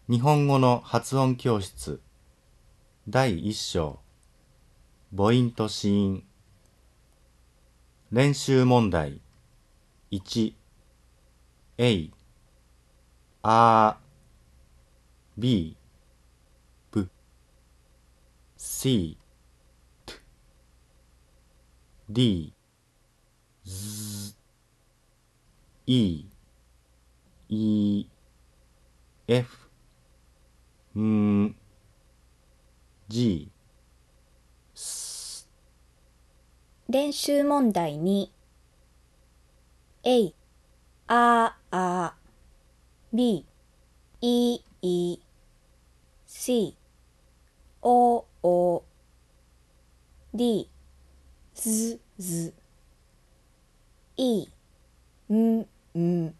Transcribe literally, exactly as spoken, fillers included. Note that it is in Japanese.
日本語の発音教室だいいっ章母音と子音練習問題いちえいあびぶしとりずいいえふんじす練習問題にえい、ああ、び、いい、し、おお、り、ずず、い、んん